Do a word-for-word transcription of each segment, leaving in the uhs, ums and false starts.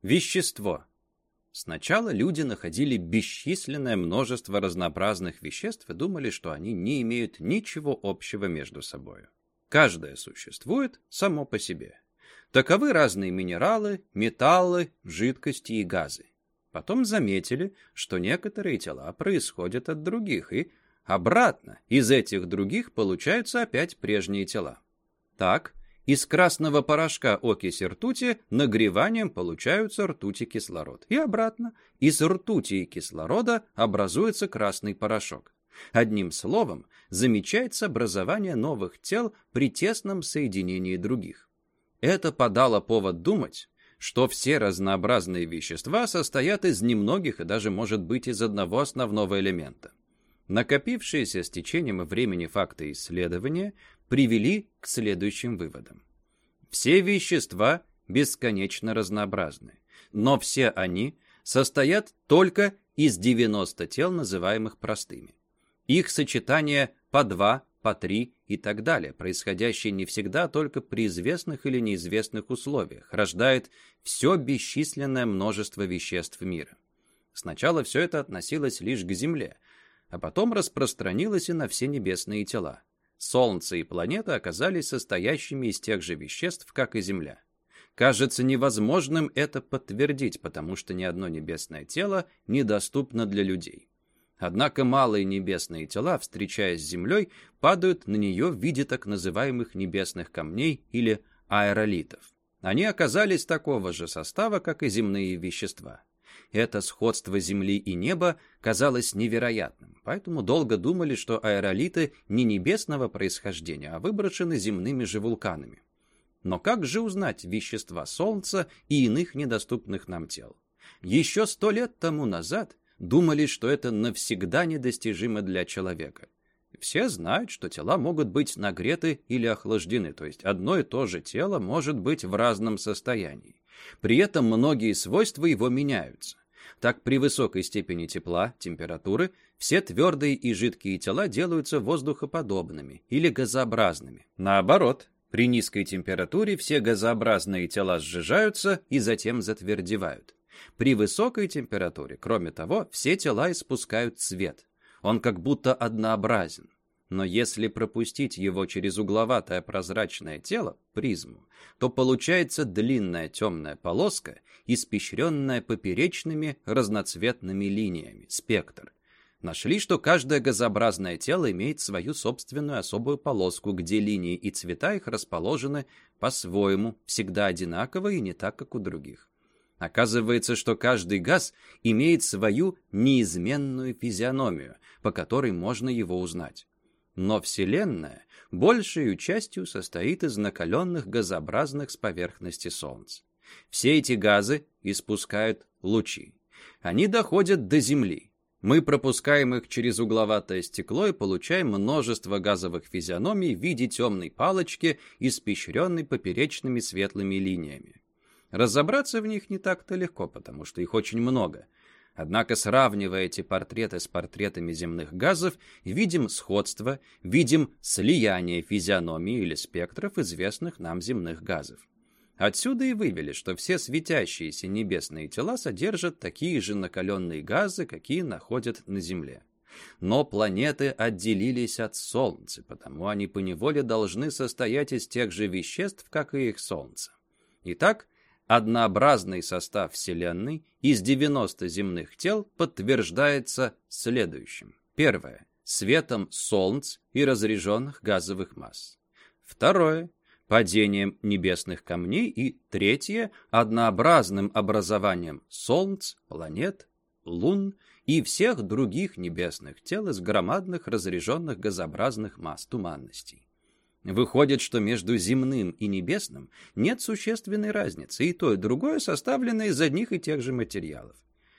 Вещество. Сначала люди находили бесчисленное множество разнообразных веществ и думали, что они не имеют ничего общего между собой. Каждое существует само по себе. Таковы разные минералы, металлы, жидкости и газы. Потом заметили, что некоторые тела происходят от других, и обратно из этих других получаются опять прежние тела. Так, из красного порошка окиси ртути нагреванием получаются ртуть и кислород. И обратно, из ртути и кислорода образуется красный порошок. Одним словом, замечается образование новых тел при тесном соединении других. Это подало повод думать, что все разнообразные вещества состоят из немногих и даже, может быть, из одного основного элемента. Накопившиеся с течением времени факты исследования привели к следующим выводам. Все вещества бесконечно разнообразны, но все они состоят только из девяноста тел, называемых простыми. Их сочетание по два, по три и так далее, происходящее не всегда только при известных или неизвестных условиях, рождает все бесчисленное множество веществ мира. Сначала все это относилось лишь к Земле, а потом распространилось и на все небесные тела. Солнце и планета оказались состоящими из тех же веществ, как и Земля. Кажется невозможным это подтвердить, потому что ни одно небесное тело недоступно для людей. Однако малые небесные тела, встречаясь с Землей, падают на нее в виде так называемых небесных камней или аэролитов. Они оказались такого же состава, как и земные вещества. Это сходство Земли и неба казалось невероятным, поэтому долго думали, что аэролиты не небесного происхождения, а выброшены земными же вулканами. Но как же узнать вещества Солнца и иных недоступных нам тел? Еще сто лет тому назад думали, что это навсегда недостижимо для человека. Все знают, что тела могут быть нагреты или охлаждены, то есть одно и то же тело может быть в разном состоянии. При этом многие свойства его меняются. Так, при высокой степени тепла, температуры, все твердые и жидкие тела делаются воздухоподобными или газообразными. Наоборот, при низкой температуре все газообразные тела сжижаются и затем затвердевают. При высокой температуре, кроме того, все тела испускают цвет. Он как будто однообразен. Но если пропустить его через угловатое прозрачное тело, призму, то получается длинная темная полоска, испещренная поперечными разноцветными линиями, спектр. Нашли, что каждое газообразное тело имеет свою собственную особую полоску, где линии и цвета их расположены по-своему, всегда одинаково и не так, как у других. Оказывается, что каждый газ имеет свою неизменную физиономию, по которой можно его узнать. Но Вселенная большей частью состоит из накаленных газообразных с поверхности Солнца. Все эти газы испускают лучи. Они доходят до Земли. Мы пропускаем их через угловатое стекло и получаем множество газовых физиономий в виде темной палочки, испещренной поперечными светлыми линиями. Разобраться в них не так-то легко, потому что их очень много. Однако, сравнивая эти портреты с портретами земных газов, видим сходство, видим слияние физиономии или спектров известных нам земных газов. Отсюда и вывели, что все светящиеся небесные тела содержат такие же накаленные газы, какие находят на Земле. Но планеты отделились от Солнца, потому они поневоле должны состоять из тех же веществ, как и их Солнце. Итак, однообразный состав Вселенной из девяноста земных тел подтверждается следующим. Первое. Светом солнц и разряженных газовых масс. Второе. Падением небесных камней. И третье. Однообразным образованием солнц, планет, лун и всех других небесных тел из громадных разряженных газообразных масс туманностей. Выходит, что между земным и небесным нет существенной разницы, и то, и другое составлено из одних и тех же материалов.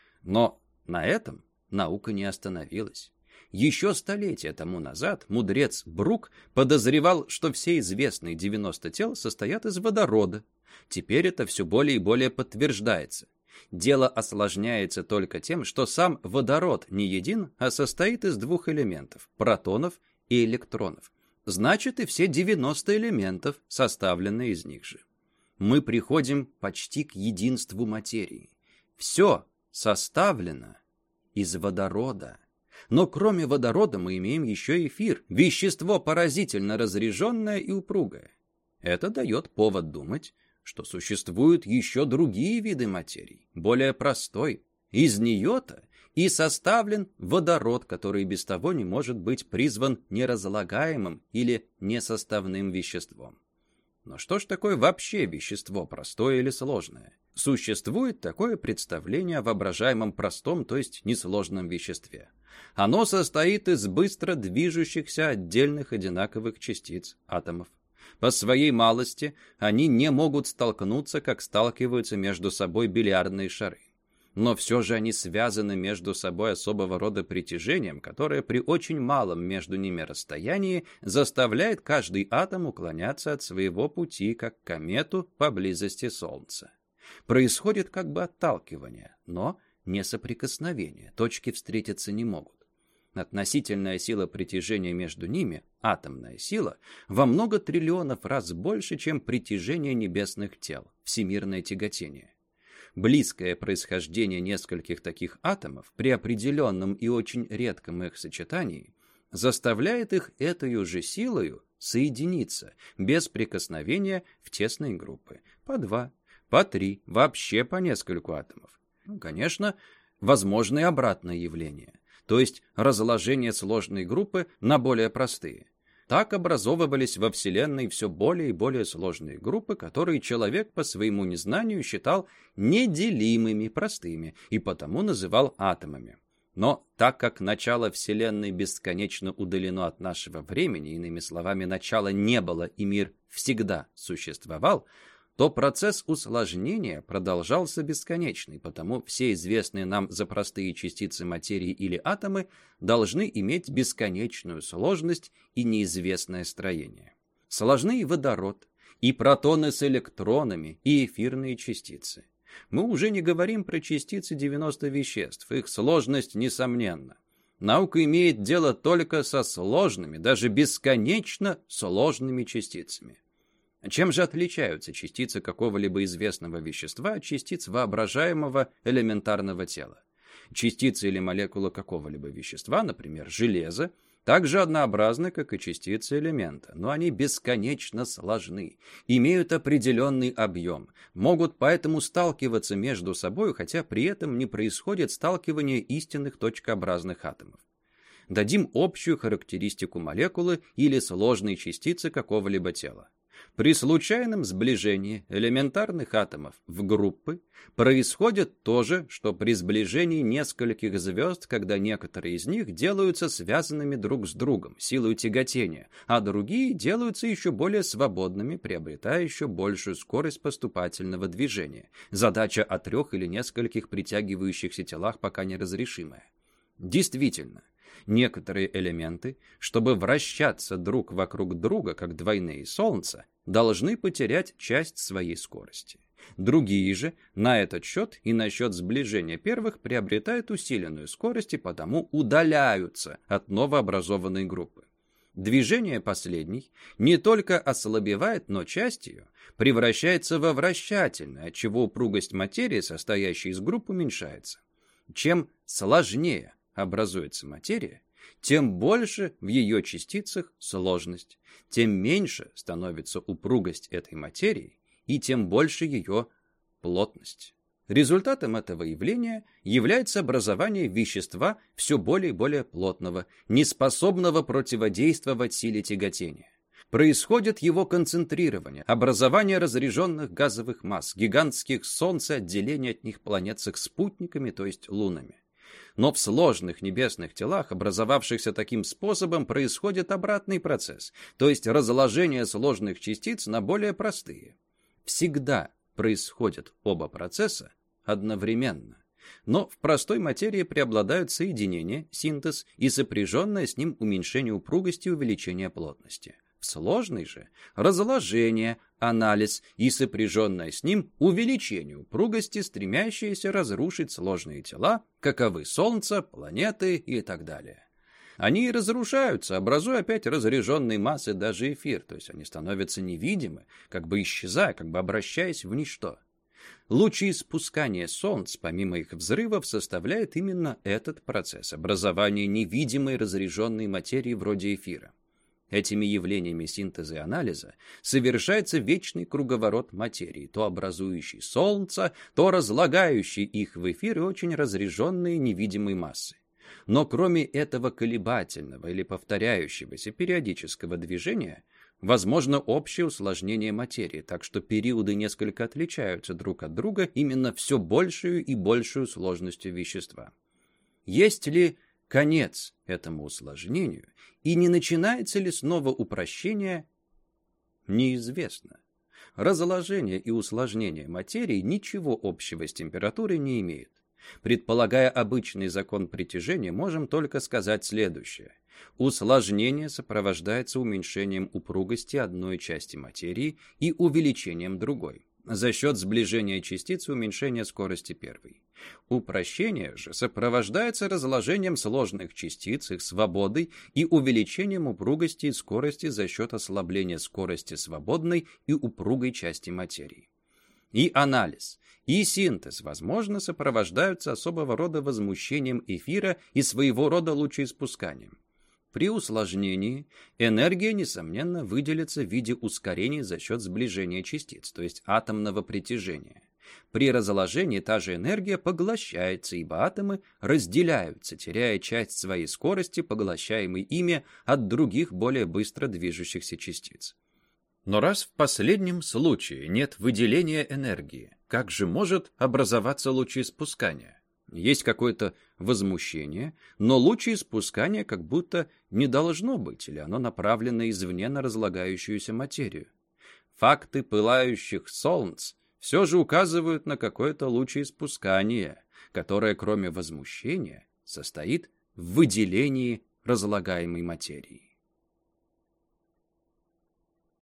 Но на этом наука не остановилась. Еще столетия тому назад мудрец Брук подозревал, что все известные девяносто тел состоят из водорода. Теперь это все более и более подтверждается. Дело осложняется только тем, что сам водород не един, а состоит из двух элементов – протонов и электронов. Значит, и все девяносто элементов составлены из них же. мы приходим почти к единству материи. Все составлено из водорода. Но кроме водорода мы имеем еще эфир, вещество поразительно разряженное и упругое. Это дает повод думать, что существуют еще другие виды материи, более простой. Из нее-то и составлен водород, который без того не может быть призван неразлагаемым или несоставным веществом. Но что ж такое вообще вещество, простое или сложное? Существует такое представление о воображаемом простом, то есть несложном веществе. Оно состоит из быстро движущихся отдельных одинаковых частиц, атомов. По своей малости они не могут столкнуться, как сталкиваются между собой бильярдные шары. Но все же они связаны между собой особого рода притяжением, которое при очень малом между ними расстоянии заставляет каждый атом уклоняться от своего пути, как комету поблизости Солнца. Происходит как бы отталкивание, но не соприкосновение, точки встретиться не могут. Относительная сила притяжения между ними, атомная сила, во много триллионов раз больше, чем притяжение небесных тел, всемирное тяготение. Близкое происхождение нескольких таких атомов при определенном и очень редком их сочетании заставляет их этой же силою соединиться без прикосновения в тесные группы, по два, по три, вообще по нескольку атомов. Ну, конечно, возможно и обратное явление, то есть разложение сложной группы на более простые. Так образовывались во Вселенной все более и более сложные группы, которые человек по своему незнанию считал неделимыми, простыми, и потому называл атомами. Но так как начало Вселенной бесконечно удалено от нашего времени, иными словами, начала не было и мир всегда существовал, то процесс усложнения продолжался бесконечный, потому все известные нам за простые частицы материи или атомы должны иметь бесконечную сложность и неизвестное строение. Сложны и водород, и протоны с электронами, и эфирные частицы. Мы уже не говорим про частицы девяноста веществ, их сложность несомненна. Наука имеет дело только со сложными, даже бесконечно сложными частицами. Чем же отличаются частицы какого-либо известного вещества от частиц воображаемого элементарного тела? Частицы или молекулы какого-либо вещества, например, железа, так же однообразны, как и частицы элемента, но они бесконечно сложны, имеют определенный объем, могут поэтому сталкиваться между собой, хотя при этом не происходит сталкивание истинных точкообразных атомов. Дадим общую характеристику молекулы или сложной частицы какого-либо тела. При случайном сближении элементарных атомов в группы происходит то же, что при сближении нескольких звезд, когда некоторые из них делаются связанными друг с другом силой тяготения, а другие делаются еще более свободными, приобретая еще большую скорость поступательного движения. Задача о трех или нескольких притягивающихся телах пока неразрешимая. Действительно, некоторые элементы, чтобы вращаться друг вокруг друга, как двойные солнца, должны потерять часть своей скорости. Другие же на этот счет и на счет сближения первых приобретают усиленную скорость и потому удаляются от новообразованной группы. Движение последней не только ослабевает, но часть ее превращается во вращательное, отчего упругость материи, состоящей из групп, уменьшается. Чем сложнее образуется материя, тем больше в ее частицах сложность, тем меньше становится упругость этой материи и тем больше ее плотность. Результатом этого явления является образование вещества все более и более плотного, неспособного противодействовать силе тяготения. Происходит его концентрирование, образование разряженных газовых масс, гигантских солнц и отделение от них планет с их спутниками, то есть лунами. Но в сложных небесных телах, образовавшихся таким способом, происходит обратный процесс, то есть разложение сложных частиц на более простые. Всегда происходят оба процесса одновременно. Но в простой материи преобладают соединение, синтез и сопряженное с ним уменьшение упругости и увеличение плотности. В сложной же разложение, анализ и сопряженное с ним увеличение упругости, стремящиеся разрушить сложные тела, каковы Солнце, планеты и так далее. Они разрушаются, образуя опять разряженные массы, даже эфир, то есть они становятся невидимы, как бы исчезая, как бы обращаясь в ничто. Лучи испускания Солнца, помимо их взрывов, составляет именно этот процесс образования невидимой разряженной материи вроде эфира. Этими явлениями синтеза и анализа совершается вечный круговорот материи, то образующий Солнце, то разлагающий их в эфир и очень разряженные невидимые массы. Но кроме этого колебательного или повторяющегося периодического движения, возможно общее усложнение материи, так что периоды несколько отличаются друг от друга именно все большую и большую сложностью вещества. Есть ли конец этому усложнению и не начинается ли снова упрощение, неизвестно. Разложение и усложнение материи ничего общего с температурой не имеют. Предполагая обычный закон притяжения, можем только сказать следующее. Усложнение сопровождается уменьшением упругости одной части материи и увеличением другой, за счет сближения частиц и уменьшения скорости первой. Упрощение же сопровождается разложением сложных частиц, их свободой и увеличением упругости и скорости за счет ослабления скорости свободной и упругой части материи. И анализ, и синтез, возможно, сопровождаются особого рода возмущением эфира и своего рода лучеиспусканием. При усложнении энергия, несомненно, выделится в виде ускорений за счет сближения частиц, то есть атомного притяжения. При разложении та же энергия поглощается, ибо атомы разделяются, теряя часть своей скорости, поглощаемой ими от других более быстро движущихся частиц. Но раз в последнем случае нет выделения энергии, как же может образоваться лучеиспускание? Есть какое-то возмущение, но лучеиспускания как будто не должно быть, или оно направлено извне на разлагающуюся материю. Факты пылающих солнц все же указывают на какое-то лучеиспускание, которое, кроме возмущения, состоит в выделении разлагаемой материи.